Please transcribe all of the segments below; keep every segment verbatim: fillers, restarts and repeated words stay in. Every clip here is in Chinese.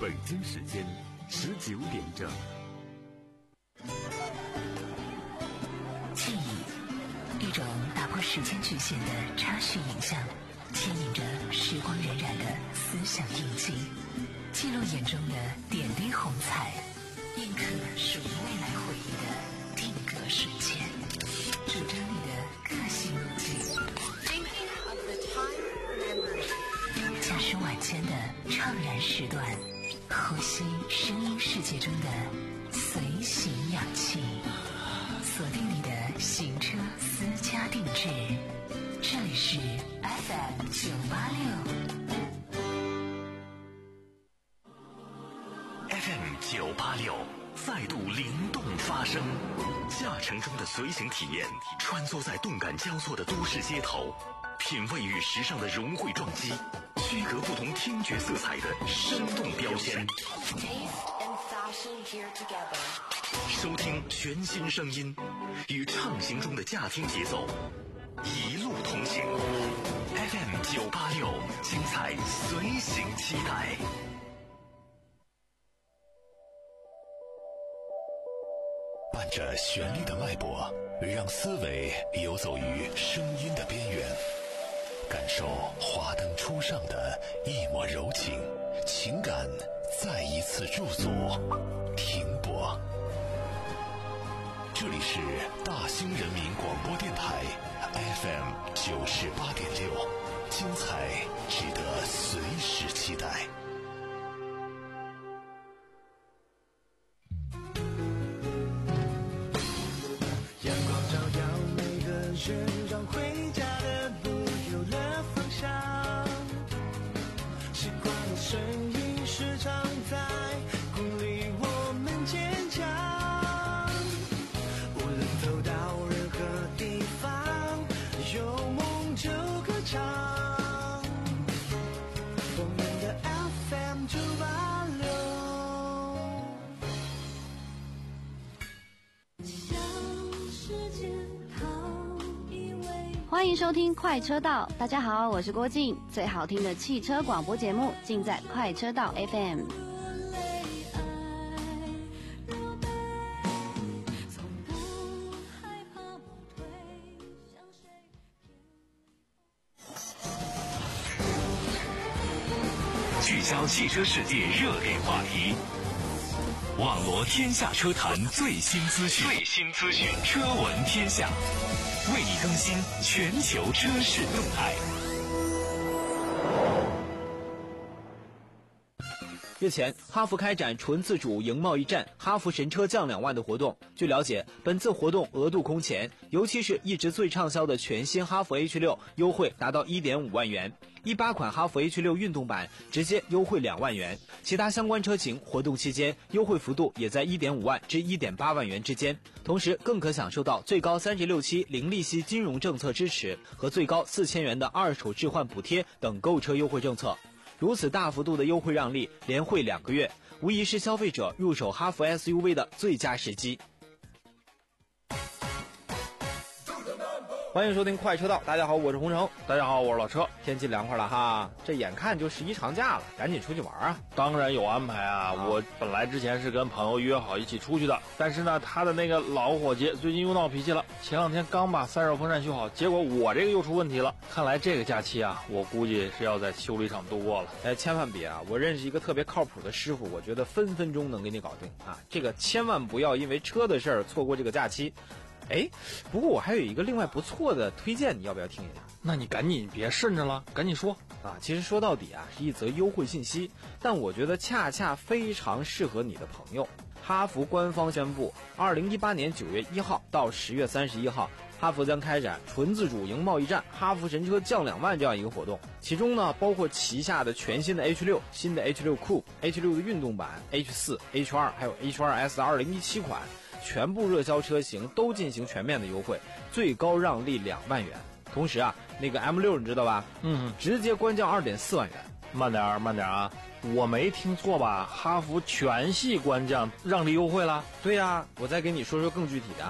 北京时间十九点整。 记忆，一种打破时间局限的插叙影像，牵引着时光荏苒的思想印记，记录眼中的点滴红彩，印刻属于未来回忆的定格瞬间，主张你的个性路径。驾驶晚间的怅然时段，呼吸声音世界中的随行氧气，锁定你的行车私家定制。这里是 F M 九八六 F M 九八六再度灵动发声，驾乘中的随行体验，穿梭在动感交错的都市街头，品味与时尚的融汇撞击，区隔不同听觉色彩的生动标签，收听全新声音，与畅行中的驾听节奏一路同行。 F M 九八六，精彩随行期待。伴着旋律的脉搏，让思维游走于声音的边缘，感受华灯初上的一抹柔情，情感再一次驻足停泊。这里是大兴人民广播电台 F M 九十八点六，精彩值得随时期待。 阳光照耀每个人，让回家的路有了方向。习惯的声音时常在鼓励我们坚强。无论走到任何地方，有梦就歌唱。我们的 F M 九八六。 欢迎收听快车道，大家好，我是郭静，最好听的汽车广播节目尽在快车道 F M。 聚焦汽车世界热点话题，网罗天下车坛最新资讯，最新资讯，车闻天下，为你更新全球车市动态。 日前，哈弗开展纯自主赢贸易战哈弗神车降两万的活动。据了解，本次活动额度空前，尤其是一直最畅销的全新哈弗 H 六 优惠达到 一点五万元，一八款哈弗 H 六 运动版直接优惠两万元，其他相关车型活动期间优惠幅度也在 一点五万至 一点八万元之间，同时更可享受到最高三十六期零利息金融政策支持和最高四千元的二手置换补贴等购车优惠政策。如此大幅度的优惠让利，连惠两个月，无疑是消费者入手哈弗 S U V 的最佳时机。欢迎收听快车道，大家好，我是洪城。 大家好，我是老车。 天气凉快了哈，这眼看就十一长假了，赶紧出去玩啊！ 当然有安排啊，啊我本来之前是跟朋友约好一起出去的，但是呢，他的那个老伙计最近又闹脾气了。前两天刚把散热风扇修好，结果我这个又出问题了。看来这个假期啊，我估计是要在修理厂度过了。 哎，千万别啊！我认识一个特别靠谱的师傅，我觉得分分钟能给你搞定啊！这个千万不要因为车的事儿错过这个假期。哎，不过我还有一个另外不错的推荐，你要不要听一下？ 那你赶紧别慎着了，赶紧说啊！其实说到底啊，是一则优惠信息，但我觉得恰恰非常适合你的朋友。哈弗官方宣布，二零一八年九月一号到十月三十一号，哈弗将开展纯自主赢贸易战哈弗神车降两万这样一个活动，其中呢包括旗下的全新的 H 六、新的 H 六 Coupe、H 六 的运动版、H 四、H 二 还有 H 二 S 二零一七款。全部热销车型都进行全面的优惠，最高让利两万元。同时啊，那个 M 六 你知道吧？嗯，直接官降 二点四万元。 慢点儿，慢点儿啊！我没听错吧？哈弗全系官降让利优惠了？ 对呀、啊，我再给你说说更具体的啊。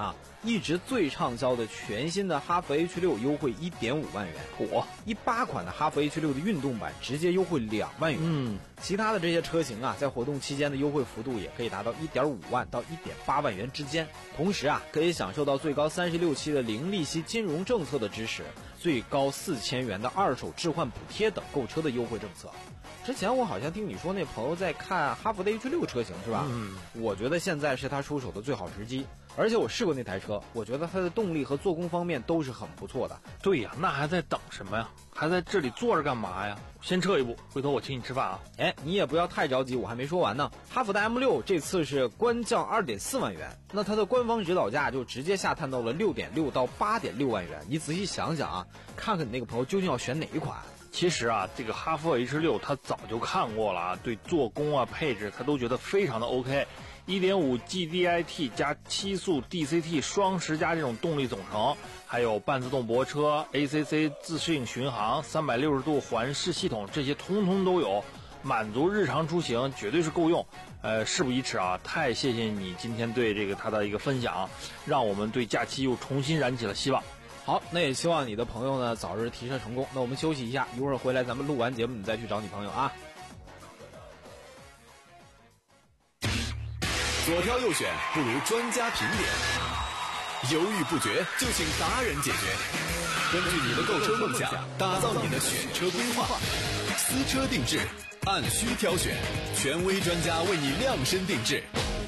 一直最畅销的全新的哈弗 H 六优惠 一点五万元， 嚯！ 一八款的哈弗 H 六的运动版直接优惠两万元。 嗯， 其他的这些车型啊，在活动期间的优惠幅度也可以达到一点五万到一点八万元之间。同时啊，可以享受到最高三十六期的零利息金融政策的支持，最高四千元的二手置换补贴等购车的优惠政策。之前我好像听你说那朋友在看哈弗的 H 六车型是吧？ 嗯， 我觉得现在是他出手的最好时机，而且我试过那台车，我觉得它的动力和做工方面都是很不错的。 对呀，那还在等什么呀？还在这里坐着干嘛呀？先撤一步，回头我请你吃饭啊！ 哎，你也不要太着急，我还没说完呢。哈弗的 M 六这次是官降 二点四万元，那它的官方指导价就直接下探到了 六点六到八点六万元。你仔细想想啊，看看你那个朋友究竟要选哪一款。 其实啊，这个哈弗 H 六他早就看过了啊，对做工啊、配置他都觉得非常的 OK。一点五 G D I T 加七速 D C T 双十佳这种动力总成，还有半自动泊车、A C C 自适应巡航、三百六十度环视系统，这些通通都有，满足日常出行绝对是够用。呃，事不宜迟啊，太谢谢你今天对这个他的一个分享，让我们对假期又重新燃起了希望。 好，那也希望你的朋友呢早日提车成功。那我们休息一下，一会儿回来咱们录完节目你再去找你朋友啊。 左挑右选不如专家评点，犹豫不决就请达人解决。根据你的购车梦想，打造你的选车规划，私车定制，按需挑选，权威专家为你量身定制。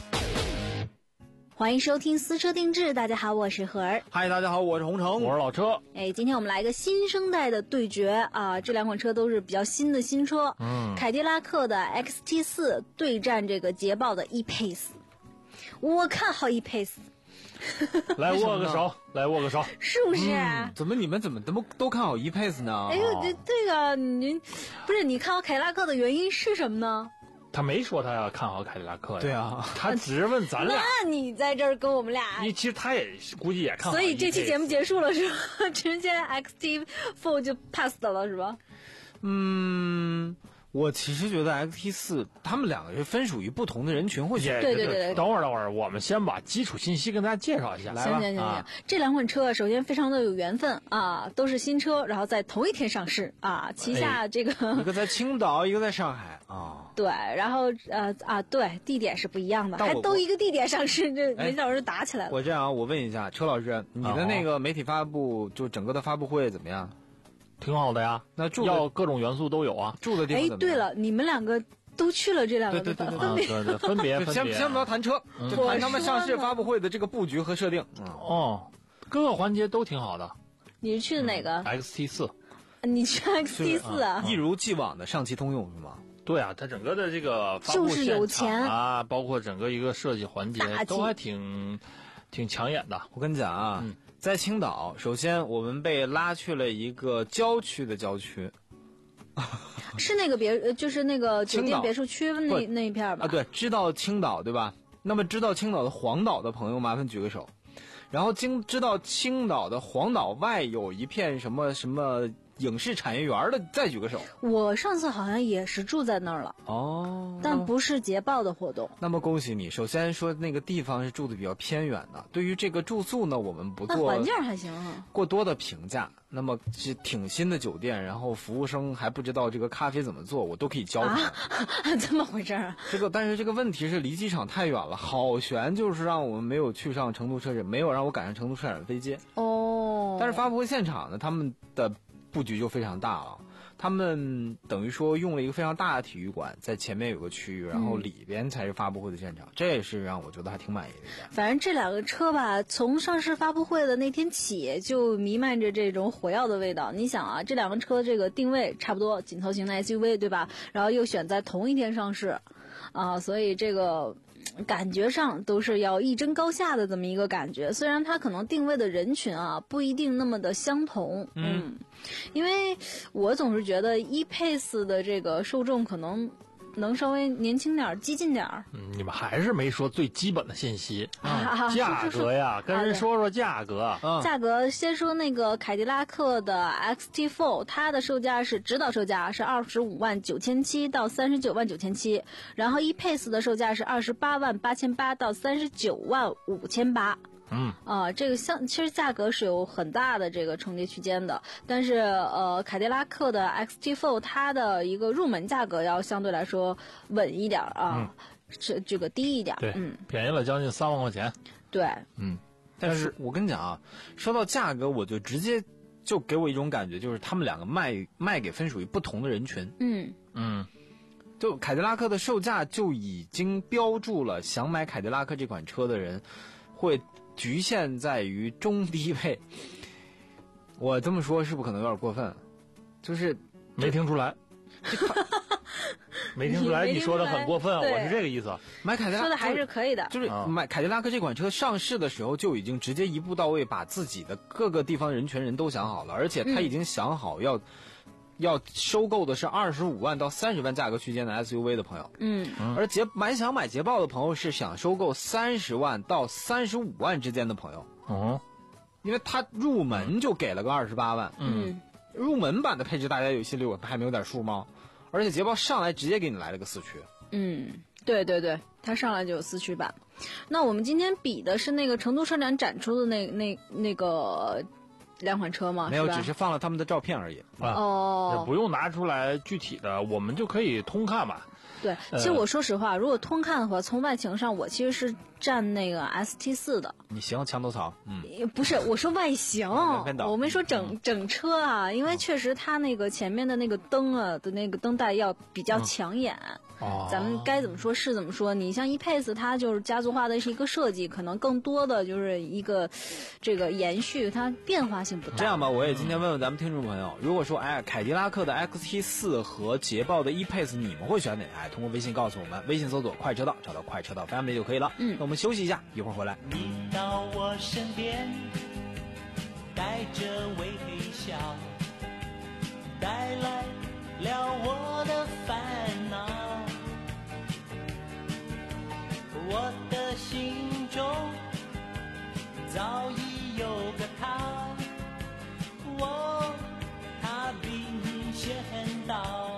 欢迎收听私车定制，大家好，我是何儿。 嗨，大家好，我是洪城， 我是老车。 哎，今天我们来一个新生代的对决啊！这两款车都是比较新的新车，嗯，凯迪拉克的 X T 四 对战这个捷豹的 E-Pace， 我看好 E-Pace。 来握个手，来握个手， 是不是、啊嗯？怎么你们怎么都都看好 E-Pace 呢？ 哎呦，这这个您不是你看好凯迪拉克的原因是什么呢？ 他没说他要看好凯迪拉克呀。 对啊， 他只是问咱俩。 那你在这儿跟我们俩， 你其实他也估计也看好。 所以这期节目结束了是吧？直接 X T 四 就 pass 了是吧？ 嗯。我其实觉得 X T 四 他们两个是分属于不同的人群，或许对对对对。 等会儿等会儿，我们先把基础信息跟大家介绍一下。 来吧， 行行行行、啊，这两款车首先非常的有缘分啊，都是新车，然后在同一天上市啊，旗下这个、 哎、一个在青岛，一个在上海啊。 对，然后呃啊对，地点是不一样的，还都一个地点上市，这没想到是打起来了。 我这样啊，我问一下车老师，你的那个媒体发布，就整个的发布会怎么样？ 挺好的呀， 那住要各种元素都有啊。 住的地方怎么样？ 哎，对了，你们两个都去了这两个地方， 对对对对对，分别分别。 先先不要谈车， 嗯、 就谈他们上市发布会的这个布局和设定。 嗯、哦，各个环节都挺好的。 你是去的哪个、 嗯、？X T 四。 你去 X T 四啊？ 一如既往的上汽通用是吗？ 对啊，它整个的这个发布就是有钱啊，包括整个一个设计环节都还挺挺抢眼的。 我跟你讲啊。 嗯， 在青岛，首先我们被拉去了一个郊区的郊区， 是那个别，就是那个酒店别墅区那那一片吧？ 啊，对，知道青岛对吧？那么知道青岛的黄岛的朋友，麻烦举个手。然后经知道青岛的黄岛外有一片什么什么影视产业园的，再举个手。 我上次好像也是住在那儿了哦， 但不是捷豹的活动。 那么恭喜你，首先说那个地方是住的比较偏远的，对于这个住宿呢，我们不做环境还行啊， 过多的评价。那么是挺新的酒店，然后服务生还不知道这个咖啡怎么做，我都可以教他。 啊，这么回事啊？ 这个，但是这个问题是离机场太远了，好悬，就是让我们没有去上成都车展，没有让我赶上成都车展的飞机。 哦。 但是发布会现场呢，他们的布局就非常大了，他们等于说用了一个非常大的体育馆，在前面有个区域，然后里边才是发布会的现场，嗯、这也是让我觉得还挺满意的一点。 反正这两个车吧，从上市发布会的那天起，就弥漫着这种火药的味道。你想啊，这两个车这个定位差不多，紧凑型的 S U V 对吧？然后又选在同一天上市，啊，所以这个。感觉上都是要一争高下的这么一个感觉，虽然它可能定位的人群啊不一定那么的相同，嗯，嗯因为我总是觉得 E-Pace 的这个受众可能能稍微年轻点、激进点。 嗯，你们还是没说最基本的信息啊， 价格呀，跟人说说价格。 嗯， 价格先说那个凯迪拉克的 X T 四， 它的售价是指导售价是二十五万九千七到三十九万九千七，然后 E-Pace 的售价是二十八万八千八到三十九万五千八。 嗯啊、这个相其实价格是有很大的这个重叠区间的，但是呃，凯迪拉克的 X T 四 它的一个入门价格要相对来说稳一点啊，这、这个低一点， 对， 嗯， 便宜了将近三万块钱。 对， 嗯，但是我跟你讲啊，说到价格，我就直接就给我一种感觉，就是他们两个卖卖给分属于不同的人群。 嗯嗯， 就凯迪拉克的售价就已经标注了，想买凯迪拉克这款车的人会局限在于中低配。我这么说是不是可能有点过分？就是没听出来。没听出来，你说的很过分， 对我是这个意思。 买凯迪拉克说的还是可以的， 就是买凯迪拉克这款车上市的时候就已经直接一步到位，把自己的各个地方人权人都想好了，而且他已经想好要、嗯、要收购的是二十五万到三十万价格区间的 S U V 的朋友， 嗯， 而捷买想买捷豹的朋友是想收购三十万到三十五万之间的朋友， 哦， 因为他入门就给了个二十八万， 嗯， 入门版的配置大家有心里有还没有点数吗？而且捷豹上来直接给你来了个四驱， 嗯，对对对，它上来就有四驱版。那我们今天比的是那个成都车展展出的那那那个两款车吗？ 没有， 是吧只是放了他们的照片而已。 啊、 哦， 也不用拿出来具体的，我们就可以通看嘛。 对，其实我说实话，呃、如果通看的话，从外形上我其实是站那个 S T 四 的。 你行，墙头草，嗯， 不是，我说外形，我没说整整车啊，因为确实它那个前面的那个灯啊的那个灯带要比较抢眼。嗯哦， 咱们该怎么说是怎么说。你像 E-Pace 它就是家族化的是一个设计，可能更多的就是一个这个延续，它变化性不大。 这样吧，我也今天问问咱们听众朋友，如果说哎，凯迪拉克的 X T 四 和捷豹的 E-Pace 你们会选哪台？通过微信告诉我们，微信搜索快车道，找到快车道 Family 就可以了。 嗯， 那我们休息一下，一会儿回来。 你到我身边，带着微笑，带来了我的烦恼，我的心中早已有个他，我他比你先到，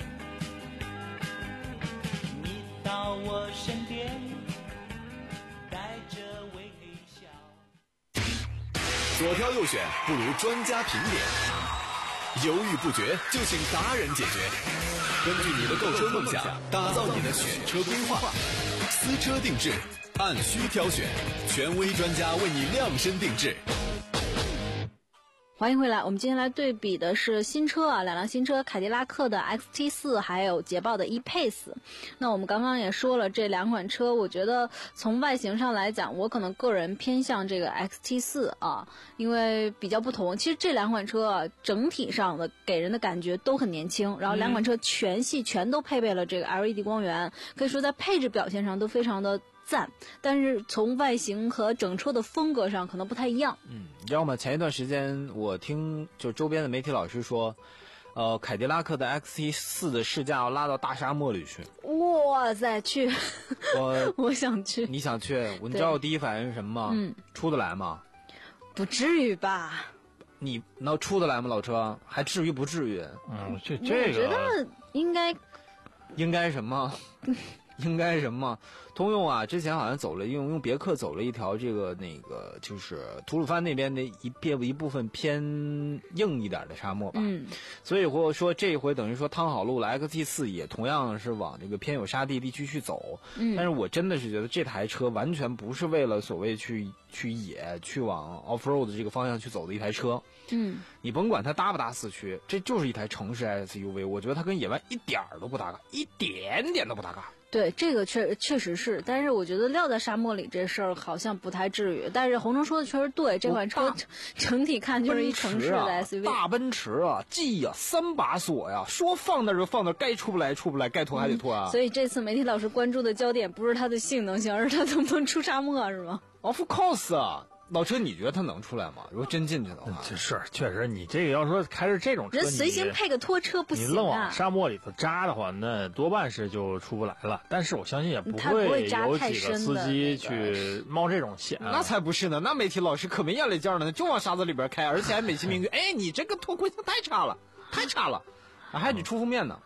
你到我身边，带着微笑。 左挑右选不如专家评点，犹豫不决就请达人解决。根据你的购车梦想，打造你的选车规划，私车定制，按需挑选，权威专家为你量身定制。 欢迎回来，我们今天来对比的是新车啊，两辆新车，凯迪拉克的 X T 四 还有捷豹的 E-Pace。那我们刚刚也说了，这两款车我觉得从外形上来讲，我可能个人偏向这个 X T 四 啊，因为比较不同。其实这两款车啊，整体上的给人的感觉都很年轻，然后两款车全系全都配备了这个 L E D 光源，可以说在配置表现上都非常的赞，但是从外形和整车的风格上可能不太一样。 嗯，你知道吗？前一段时间我听就周边的媒体老师说，呃，凯迪拉克的 X T 四 的试驾要拉到大沙漠里去。 哇塞，去！ 我我想去。 你想去？你知道我第一反应是什么吗？ 嗯， 出得来吗？ 不至于吧？ 你能出得来吗？老车还至于不至于？ 嗯，这这个我觉得应该应该什么？应该什么？通用啊，之前好像走了用用别克走了一条这个那个就是吐鲁番那边的一片一部分偏硬一点的沙漠吧。 嗯， 所以或者说这一回等于说趟好路了 ，X T 四 也同样是往这个偏有沙地地区去走。 嗯， 但是我真的是觉得这台车完全不是为了所谓去去野去往 off road 这个方向去走的一台车。 嗯， 你甭管它搭不搭四驱，这就是一台城市 S U V， 我觉得它跟野外一点儿都不搭嘎，一点点都不搭嘎。 对，这个确确实是，但是我觉得撂在沙漠里这事儿好像不太至于。但是洪忠说的确实对，这款车整体看就是一城市的 S U V。 大奔驰啊 ，G 呀、啊，三把锁呀，说放那儿就放那儿，该出不来出不来，该拖还得拖啊、 嗯。所以这次媒体老师关注的焦点不是它的性能性，而是它能不能出沙漠，是吗 ？Of course 啊。老车，你觉得它能出来吗？如果真进去的话， 这是确实，你这个要说开着这种车， 人随行配个拖车不行啊！ 你愣往沙漠里头扎的话，那多半是就出不来了。但是我相信也不会有几个司机去冒这种险、啊。 那才不是呢！那媒体老师可没眼力见呢，就往沙子里边开，而且还美其名曰，哎，你这个脱困性太差了，太差了，还得出封面呢。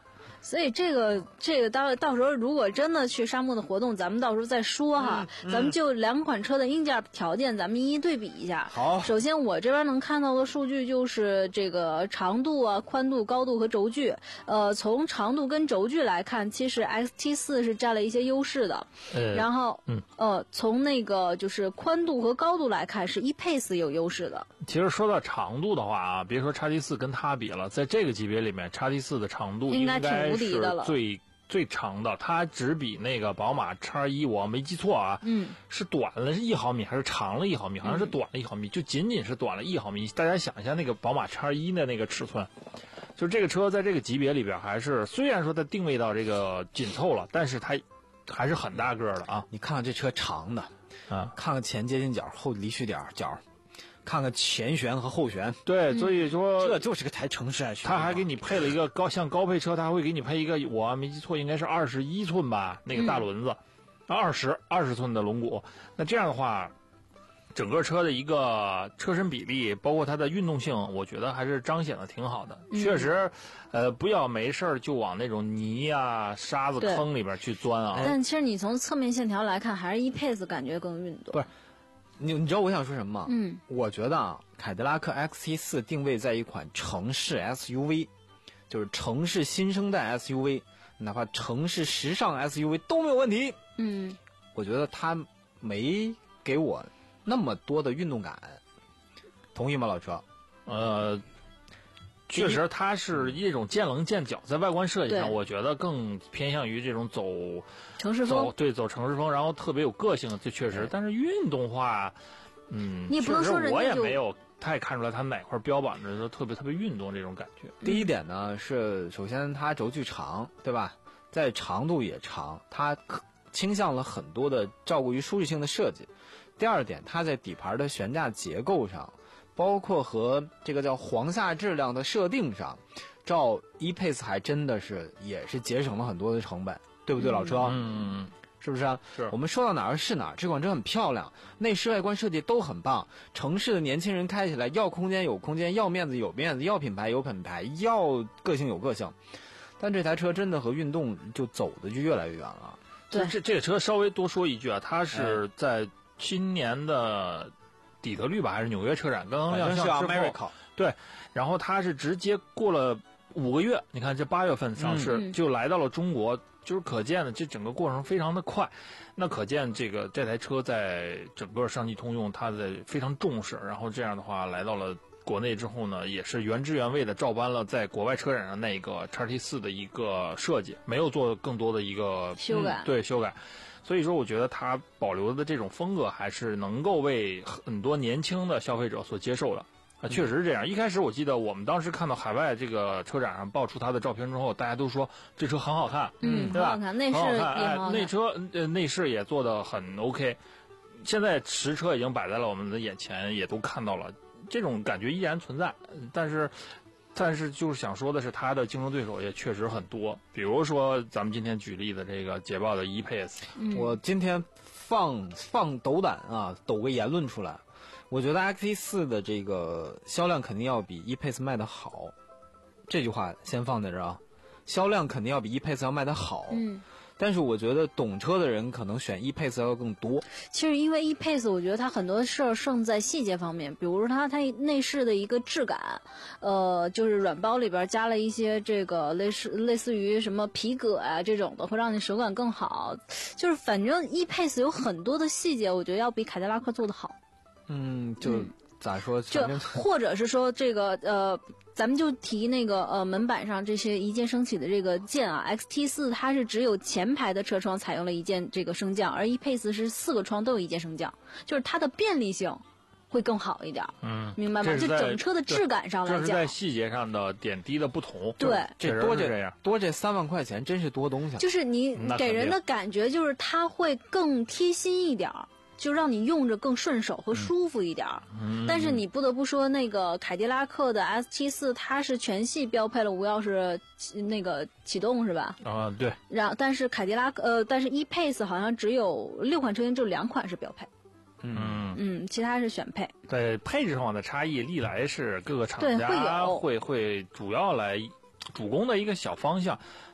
所以这个这个到到时候如果真的去沙漠的活动，咱们到时候再说哈。嗯嗯、咱们就两款车的硬件条件，咱们一一对比一下。 好， 首先我这边能看到的数据就是这个长度啊、宽度、高度和轴距。呃，从长度跟轴距来看，其实 X T 四 是占了一些优势的。 呃、 然后， 嗯， 呃，从那个就是宽度和高度来看，是 E-Pace 有优势的。 其实说到长度的话啊，别说 X T 四 跟它比了，在这个级别里面 ，X T 四 的长度应该是最最长的，它只比那个宝马 X 一，我没记错啊， 嗯， 是短了一毫米还是长了一毫米？好像是短了一毫米，嗯、就仅仅是短了一毫米。大家想一下那个宝马 X 一的那个尺寸，就这个车在这个级别里边，还是虽然说它定位到这个紧凑了，但是它还是很大个的啊。 你看看这车长的，啊，看看前接近角、后离去点角。看看前悬和后悬， 对，所以说、 嗯、这就是个台城市 S U V。 他还给你配了一个高，像高配车，他还会给你配一个，我没记错应该是二十一寸吧，那个大轮子，二十二十寸的轮毂。那这样的话，整个车的一个车身比例，包括它的运动性，我觉得还是彰显的挺好的。 嗯、 确实，呃，不要没事儿就往那种泥啊、沙子坑里边去钻啊。 但其实你从侧面线条来看，还是 E-Pace 感觉更运动。 不是。你你知道我想说什么吗？ 嗯， 我觉得啊，凯迪拉克 X T 四 定位在一款城市 S U V， 就是城市新生代 S U V， 哪怕城市时尚 S U V 都没有问题。 嗯， 我觉得它没给我那么多的运动感，同意吗，老车？ 呃，确实它是一种见棱见角，在外观设计上，我觉得更偏向于这种走城市风， 对，走城市风，然后特别有个性，这确实。但是运动化，嗯， 你也不能说人家我也没有太看出来它哪块标榜着说特别特别运动这种感觉。 第一点呢是，首先它轴距长，对吧？在长度也长，它倾向了很多的照顾于舒适性的设计。第二点，它在底盘的悬架结构上，包括和这个叫簧下质量的设定上，照 E-Pace 还真的是也是节省了很多的成本，对不对，老车？ 嗯， 是不是啊？ 是。 我们说到哪儿是哪儿，这款车很漂亮，内饰外观设计都很棒。城市的年轻人开起来要空间有空间，要面子有面子，要品牌有品牌，要个性有个性。但这台车真的和运动就走的就越来越远了。 对， 这这个车稍微多说一句啊，它是在今年的底特律吧，还是纽约车展刚刚亮相之后，对，然后它是直接过了五个月，你看这八月份上市、嗯、就来到了中国，就是可见的这整个过程非常的快。那可见这个这台车在整个上汽通用它的非常重视，然后这样的话来到了国内之后呢，也是原汁原味的照搬了在国外车展上那个 X T 四 的一个设计，没有做更多的一个修改、 嗯、对修改。所以说我觉得它保留的这种风格还是能够为很多年轻的消费者所接受的啊，确实是这样。一开始我记得我们当时看到海外这个车展上爆出它的照片之后，大家都说这车很好看， 嗯， 对吧？ 很好看，内饰也好看， 内车呃内饰也做得很 OK。现在实车已经摆在了我们的眼前，也都看到了，这种感觉依然存在，但是。但是就是想说的是，它的竞争对手也确实很多，比如说咱们今天举例的这个捷豹的 E-Pace，、 嗯、 我今天放放斗胆啊，抖个言论出来，我觉得 X T 四 的这个销量肯定要比 E-Pace 卖得好，这句话先放在这儿啊，销量肯定要比 E-Pace 要卖得好。 嗯。 但是我觉得懂车的人可能选 E-Pace 要更多。 其实因为 E-Pace 我觉得它很多事儿胜在细节方面，比如说它它内饰的一个质感，呃，就是软包里边加了一些这个类似类似于什么皮革啊这种的，会让你手感更好。就是反正 E-Pace 有很多的细节，我觉得要比凯迪拉克做得好。 嗯，就、嗯、咋说？ 就或者是说这个呃。咱们就提那个呃门板上这些一键升起的这个键啊 ，X T 四 它是只有前排的车窗采用了一键这个升降，而 E-Pace 是四个窗都有一键升降，就是它的便利性会更好一点。 嗯， 明白吗？就整车的质感上来讲， 这是在细节上的点滴的不同。 对， 这多这这样多这三万块钱真是多东西。 就是你给人的感觉就是它会更贴心一点。就让你用着更顺手和舒服一点儿、嗯，但是你不得不说，那个凯迪拉克的 S T 四 它是全系标配了无钥匙那个启动是吧？ 啊，对。 然后，但是凯迪拉克呃，但是 E-Pace 好像只有六款车型，只有两款是标配。 嗯嗯，其他是选配。 在配置上的差异，历来是各个厂家会会主要来主攻的一个小方向。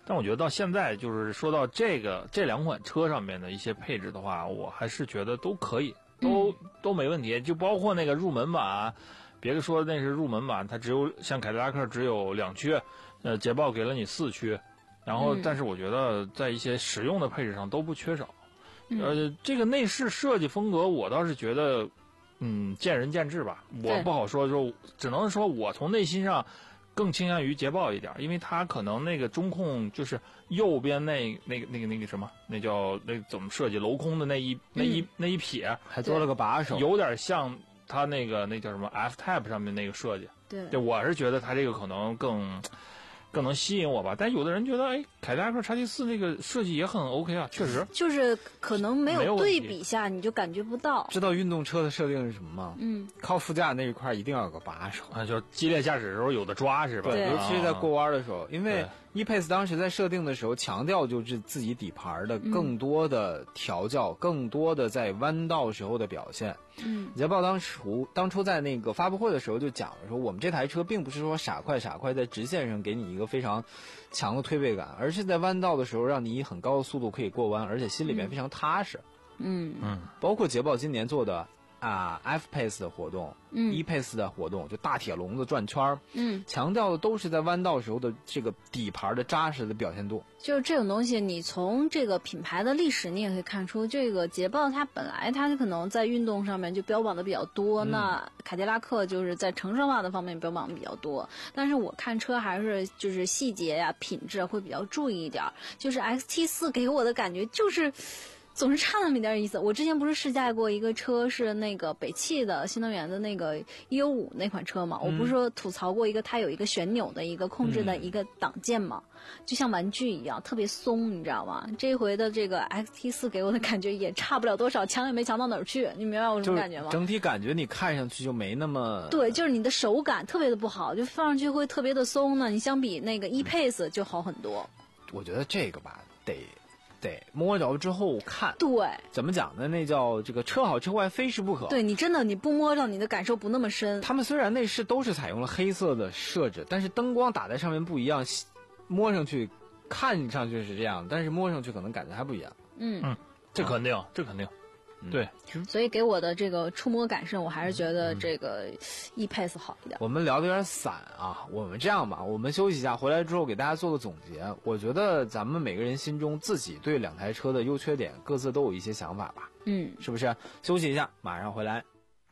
但我觉得到现在就是说到这个这两款车上面的一些配置的话，我还是觉得都可以，都、嗯、都没问题，就包括那个入门版，别说那是入门版，它只有像凯迪拉克只有两驱，呃，捷豹给了你四驱，然后、嗯、但是我觉得在一些实用的配置上都不缺少。嗯、呃，这个内饰设计风格我倒是觉得，嗯，见仁见智吧，我不好说，说只能说我从内心上更倾向于捷豹一点，因为它可能那个中控就是右边那那个那个那个什么，那叫那怎么设计镂空的那一、嗯、那一那一撇， 还多了个把手， 有点像它那个那叫什么 F-Type 上面那个设计。 对， 对，我是觉得它这个可能更更能吸引我吧。但有的人觉得，哎，凯迪拉克 X T 四那个设计也很 OK 啊，确实。 就是可能没有对比下，你就感觉不到。 知道运动车的设定是什么吗？ 嗯， 靠副驾那一块一定要有个把手， 啊，就激烈驾驶的时候有的抓是吧？ 对，尤其是在过弯的时候，因为 E-Pace 当时在设定的时候强调就是自己底盘的更多的调教，嗯、更多的在弯道时候的表现。 嗯， 捷豹当初当初在那个发布会的时候就讲了说，我们这台车并不是说傻快傻快在直线上给你一个非常强的推背感，而是在弯道的时候让你以很高的速度可以过弯，而且心里面非常踏实。 嗯嗯， 包括捷豹今年做的啊 F-Pace 的活动， 嗯 E-Pace 的活动，就大铁笼子转圈， 嗯， 强调的都是在弯道时候的这个底盘的扎实的表现度。 就是这种东西，你从这个品牌的历史，你也可以看出，这个捷豹它本来它可能在运动上面就标榜的比较多，嗯、那凯迪拉克就是在乘车化的方面标榜的比较多。但是我看车还是就是细节呀、品质会比较注意一点。就是 X T 四 给我的感觉就是总是差那么一点意思。我之前不是试驾过一个车，是那个北汽的新能源的那个一九五那款车嘛、嗯、我不是说吐槽过一个它有一个旋钮的一个控制的一个档键嘛、嗯、就像玩具一样特别松，你知道吗？这一回的这个 X T 四 给我的感觉也差不了多少，强也没强到哪儿去，你明白我什么感觉吗？ 整体感觉你看上去就没那么， 对，就是你的手感特别的不好，就放上去会特别的松呢。你相比那个 E-Pace 就好很多。 我觉得这个吧得对，摸着之后看。 对， 怎么讲呢？那叫这个车好车坏非试不可。 对，你真的你不摸着，你的感受不那么深。 他们虽然内饰都是采用了黑色的设置，但是灯光打在上面不一样，摸上去看上去是这样，但是摸上去可能感觉还不一样。 嗯嗯，这肯定，这肯定。对， 所以给我的这个触摸感受，我还是觉得这个 E-Pace 好一点。 我们聊得有点散啊，我们这样吧，我们休息一下，回来之后给大家做个总结。我觉得咱们每个人心中自己对两台车的优缺点各自都有一些想法吧， 嗯， 是不是？休息一下，马上回来。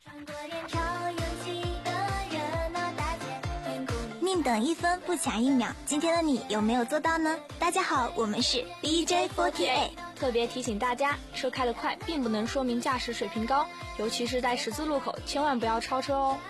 宁等一分不抢一秒，今天的你有没有做到呢？大家好，我们是 B J 四十八。 特别提醒大家，车开得快并不能说明驾驶水平高，尤其是在十字路口，千万不要超车哦。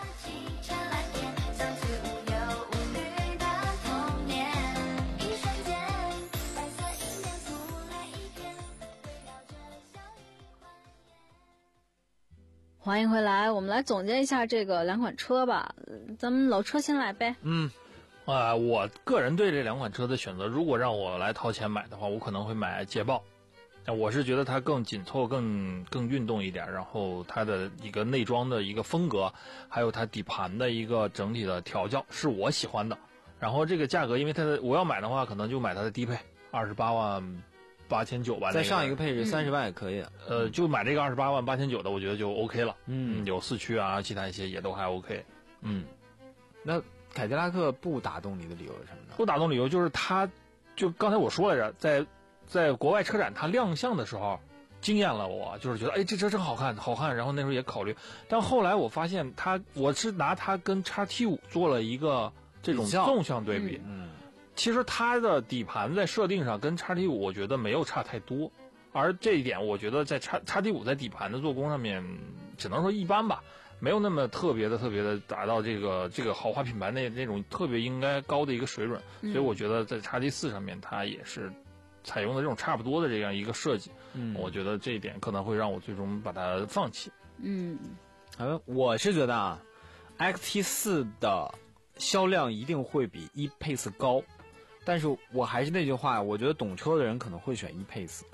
欢迎回来，我们来总结一下这个两款车吧。咱们老车先来呗。 嗯，啊、呃，我个人对这两款车的选择，如果让我来掏钱买的话，我可能会买捷豹。我是觉得它更紧凑、更更运动一点，然后它的一个内装的一个风格，还有它底盘的一个整体的调教是我喜欢的。然后这个价格，因为它的我要买的话，可能就买它的低配，二十八万八千九吧。 再上一个配置三十万也可以。 嗯、呃，就买这个二十八万八千九的，我觉得就 OK 了。 嗯， 有四驱啊，其他一些也都还 OK。 嗯，那凯迪拉克不打动你的理由是什么呢？ 不打动理由就是它，就刚才我说来着，在。在国外车展它亮相的时候惊艳了我，就是觉得哎这车真好看好看，然后那时候也考虑，但后来我发现它，我是拿它跟 X T 五 做了一个这种纵向对比， 嗯， 其实它的底盘在设定上跟 X T 五 我觉得没有差太多，而这一点我觉得在 X X T 五 在底盘的做工上面只能说一般吧，没有那么特别的特别的达到这个这个豪华品牌那那种特别应该高的一个水准， 嗯、 所以我觉得在 X T 四 上面它也是采用的这种差不多的这样一个设计， 嗯， 我觉得这一点可能会让我最终把它放弃。 嗯， 呃，我是觉得啊 ，X T 四 的销量一定会比 E-Pace 高，但是我还是那句话，我觉得懂车的人可能会选 E-Pace。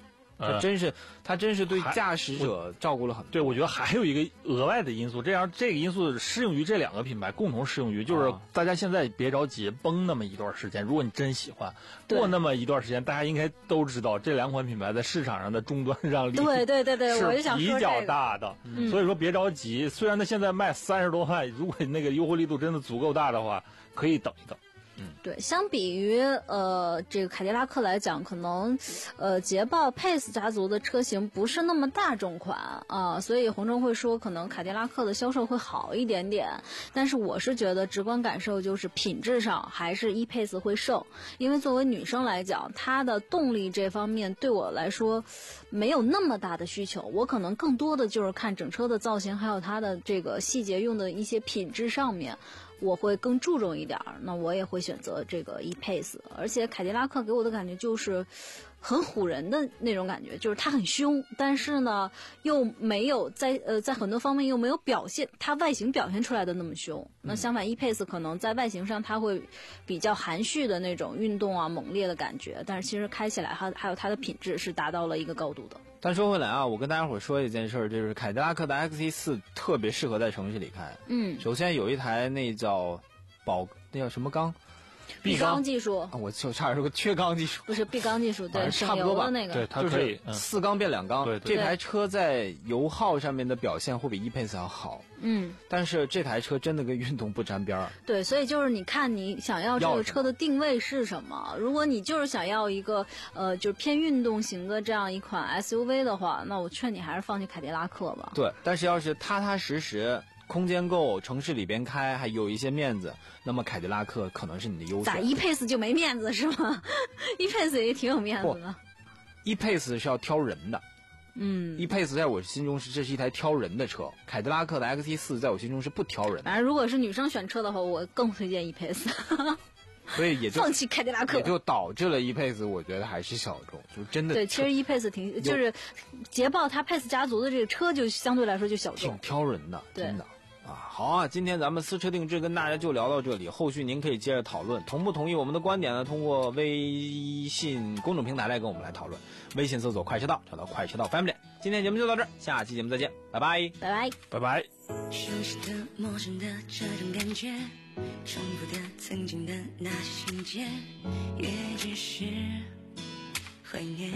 他真是他真是对驾驶者照顾了很多。 对，我觉得还有一个额外的因素，这样这个因素适用于这两个品牌，共同适用于就是大家现在别着急，绷那么一段时间。如果你真喜欢，过那么一段时间，大家应该都知道这两款品牌在市场上的终端上力对对对对，我就想说比较大的， 嗯、 所以说别着急。虽然它现在卖三十多万，如果那个优惠力度真的足够大的话，可以等一等。 嗯，对，相比于呃这个凯迪拉克来讲，可能呃捷豹 Pace 家族的车型不是那么大众款啊，所以洪峥会说可能凯迪拉克的销售会好一点点。但是我是觉得直观感受就是品质上还是 E-Pace 会胜，因为作为女生来讲，它的动力这方面对我来说没有那么大的需求，我可能更多的就是看整车的造型，还有它的这个细节用的一些品质上面。我会更注重一点，那我也会选择这个 E-Pace， 而且凯迪拉克给我的感觉就是很唬人的那种感觉，就是它很凶，但是呢又没有在呃在很多方面又没有表现它外形表现出来的那么凶。那相反 E-Pace 可能在外形上它会比较含蓄的那种运动啊猛烈的感觉，但是其实开起来还还有它的品质是达到了一个高度的。 但说回来啊，我跟大家伙说一件事儿，就是凯迪拉克的 X T 四 特别适合在城市里开。 嗯， 首先有一台那叫宝，那叫什么钢？ 闭缸技术啊，我就差点说个缺缸技术， 不是闭缸技术，对， 差不多吧？ 那个， 对，它可以四缸变两缸。 对，对这台车在油耗上面的表现会比 E-Pace 要好。 嗯， 但是这台车真的跟运动不沾边儿。 对，所以就是你看你想要这个车的定位是什么？如果你就是想要一个呃，就是偏运动型的这样一款 S U V 的话，那我劝你还是放弃凯迪拉克吧。 对，但是要是踏踏实实。空间够，城市里边开还有一些面子，那么凯迪拉克可能是你的优选。 咋 E-Pace 就没面子是吗？E-Pace 也挺有面子的。 E-Pace 是要挑人的， 嗯 ，E-Pace 在我心中是这是一台挑人的车，凯迪拉克的 X T 四 在我心中是不挑人的。 反正如果是女生选车的话，我更推荐 E-Pace。 所以也就放弃凯迪拉克， 也就导致了 E-Pace 我觉得还是小众，就真的对。其实 E-Pace 挺就是捷豹它 Pace 家族的这个车就相对来说就小众， 挺挑人的，真的。啊，好啊，今天咱们私车定制跟大家就聊到这里，后续您可以接着讨论，同不同意我们的观点呢？通过微信公众平台来跟我们来讨论，微信搜索快车道，找到快车道 Family。今天节目就到这儿，下期节目再见，拜拜， 拜拜， 拜拜。 熟悉的、陌生的这种感觉，重复的、曾经的那些情节，也只是怀念。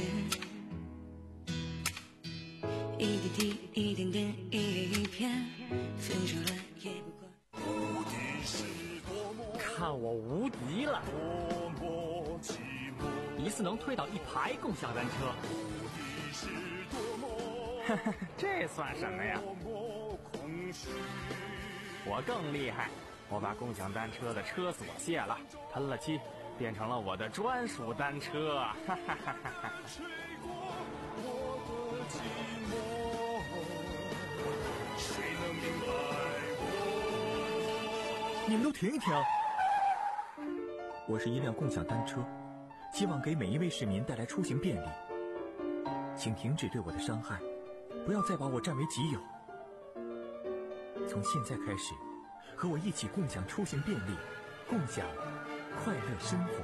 一滴滴，一点点，一页一篇，分手了也不管。 无敌是多么， 看我无敌了！ 多么寂寞， 一次能推倒一排共享单车。 无敌是多么， 哈哈，这算什么呀？ 多么空虚。 我更厉害，我把共享单车的车锁卸了，喷了漆，变成了我的专属单车。哈哈哈哈哈！ 吹过我的寂寞，谁能明白我？ 你们都停一停！我是一辆共享单车，希望给每一位市民带来出行便利。请停止对我的伤害，不要再把我占为己有。从现在开始，和我一起共享出行便利，共享快乐生活。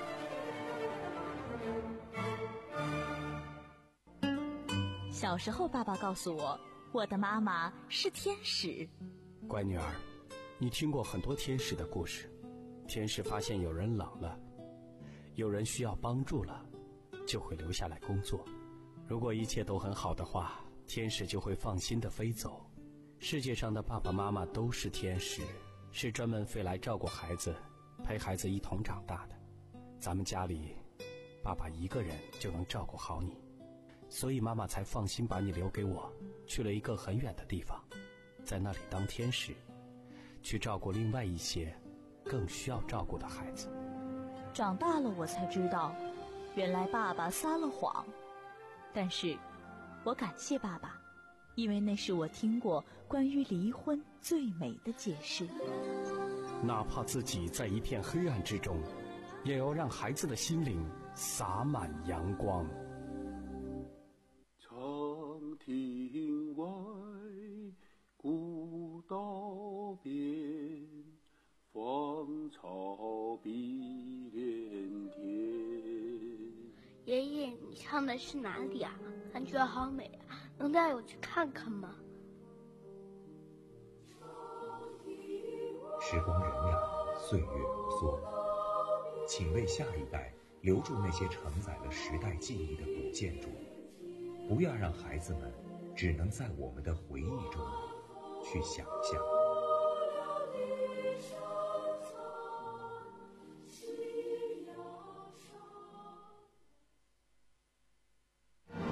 小时候，爸爸告诉我，我的妈妈是天使。 乖女儿，你听过很多天使的故事。天使发现有人冷了，有人需要帮助了，就会留下来工作。如果一切都很好的话，天使就会放心地飞走。世界上的爸爸妈妈都是天使，是专门飞来照顾孩子，陪孩子一同长大的。咱们家里，爸爸一个人就能照顾好你，所以妈妈才放心把你留给我，去了一个很远的地方，在那里当天使，去照顾另外一些更需要照顾的孩子。 长大了我才知道，原来爸爸撒了谎，但是我感谢爸爸，因为那是我听过关于离婚最美的解释。 哪怕自己在一片黑暗之中，也要让孩子的心灵洒满阳光。 长亭外，古道边，芳草碧连天。 爷爷， 妹，你唱的是哪里啊？感觉好美啊，能带我去看看吗？ 时光荏苒，岁月如梭，请为下一代留住那些承载了时代记忆的古建筑，不要让孩子们只能在我们的回忆中去想象。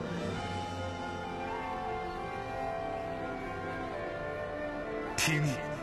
听